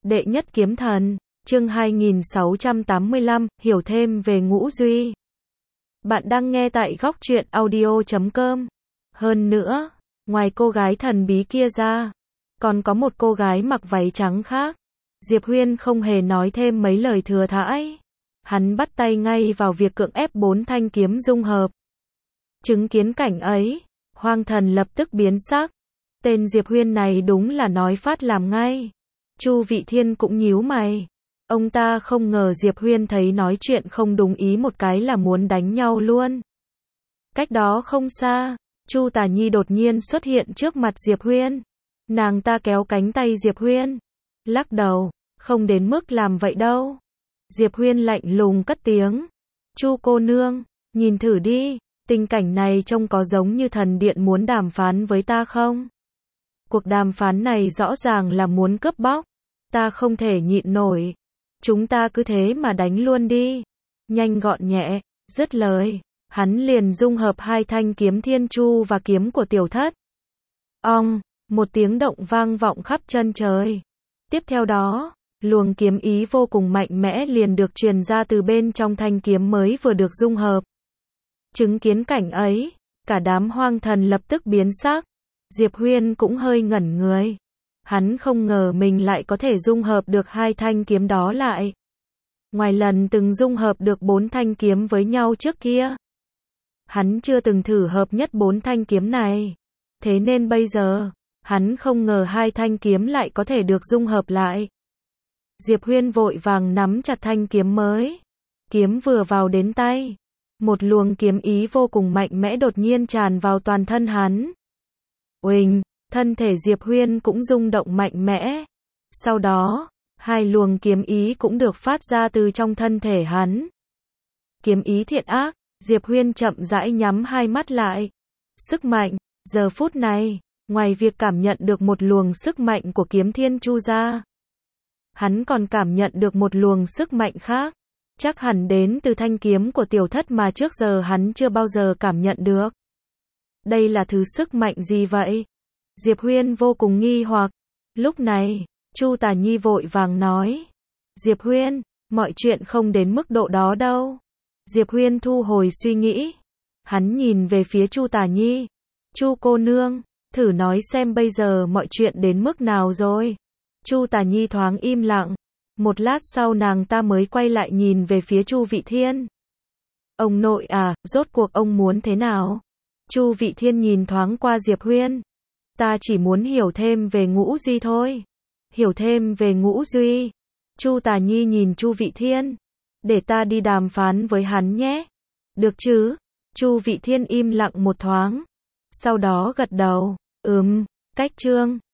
Đệ nhất kiếm thần, chương 2685, hiểu thêm về Ngũ Duy. Bạn đang nghe tại góc truyện audio.com. Hơn nữa, ngoài cô gái thần bí kia ra, còn có một cô gái mặc váy trắng khác. Diệp Huyên không hề nói thêm mấy lời thừa thãi. Hắn bắt tay ngay vào việc cưỡng ép 4 thanh kiếm dung hợp. Chứng kiến cảnh ấy, Hoang Thần lập tức biến sắc. Tên Diệp Huyên này đúng là nói phát làm ngay. Chu Vị Thiên cũng nhíu mày. Ông ta không ngờ Diệp Huyên thấy nói chuyện không đúng ý một cái là muốn đánh nhau luôn. Cách đó không xa, Chu Tả Nhi đột nhiên xuất hiện trước mặt Diệp Huyên. Nàng ta kéo cánh tay Diệp Huyên, lắc đầu, không đến mức làm vậy đâu. Diệp Huyên lạnh lùng cất tiếng. Chu cô nương, nhìn thử đi, tình cảnh này trông có giống như thần điện muốn đàm phán với ta không? Cuộc đàm phán này rõ ràng là muốn cướp bóc. Ta không thể nhịn nổi. Chúng ta cứ thế mà đánh luôn đi. Nhanh gọn nhẹ, dứt lời. Hắn liền dung hợp 2 thanh kiếm Thiên Chu và kiếm của Tiểu Thất. Ong, một tiếng động vang vọng khắp chân trời. Tiếp theo đó, luồng kiếm ý vô cùng mạnh mẽ liền được truyền ra từ bên trong thanh kiếm mới vừa được dung hợp. Chứng kiến cảnh ấy, cả đám hoang thần lập tức biến sắc. Diệp Huyên cũng hơi ngẩn người. Hắn không ngờ mình lại có thể dung hợp được 2 thanh kiếm đó lại. Ngoài lần từng dung hợp được 4 thanh kiếm với nhau trước kia, hắn chưa từng thử hợp nhất 4 thanh kiếm này. Thế nên bây giờ, hắn không ngờ 2 thanh kiếm lại có thể được dung hợp lại. Diệp Huyên vội vàng nắm chặt thanh kiếm mới. Kiếm vừa vào đến tay, một luồng kiếm ý vô cùng mạnh mẽ đột nhiên tràn vào toàn thân hắn. Uỳnh, thân thể Diệp Huyên cũng rung động mạnh mẽ. Sau đó, 2 luồng kiếm ý cũng được phát ra từ trong thân thể hắn. Kiếm ý thiện ác, Diệp Huyên chậm rãi nhắm 2 mắt lại. Sức mạnh, giờ phút này, ngoài việc cảm nhận được một luồng sức mạnh của kiếm Thiên Chu ra, hắn còn cảm nhận được một luồng sức mạnh khác, chắc hẳn đến từ thanh kiếm của Tiểu Thất mà trước giờ hắn chưa bao giờ cảm nhận được. Đây là thứ sức mạnh gì vậy? Diệp Huyên vô cùng nghi hoặc. Lúc này, Chu Tả Nhi vội vàng nói. Diệp Huyên, mọi chuyện không đến mức độ đó đâu. Diệp Huyên thu hồi suy nghĩ. Hắn nhìn về phía Chu Tả Nhi. Chu cô nương, thử nói xem bây giờ mọi chuyện đến mức nào rồi. Chu Tả Nhi thoáng im lặng. Một lát sau nàng ta mới quay lại nhìn về phía Chu Vị Thiên. Ông nội à, rốt cuộc ông muốn thế nào? Chu Vị Thiên nhìn thoáng qua Diệp Huyên. Ta chỉ muốn hiểu thêm về Ngũ Duy thôi. Hiểu thêm về Ngũ Duy. Chu Tả Nhi nhìn Chu Vị Thiên. Để ta đi đàm phán với hắn nhé. Được chứ? Chu Vị Thiên im lặng một thoáng. Sau đó gật đầu. Cách chương.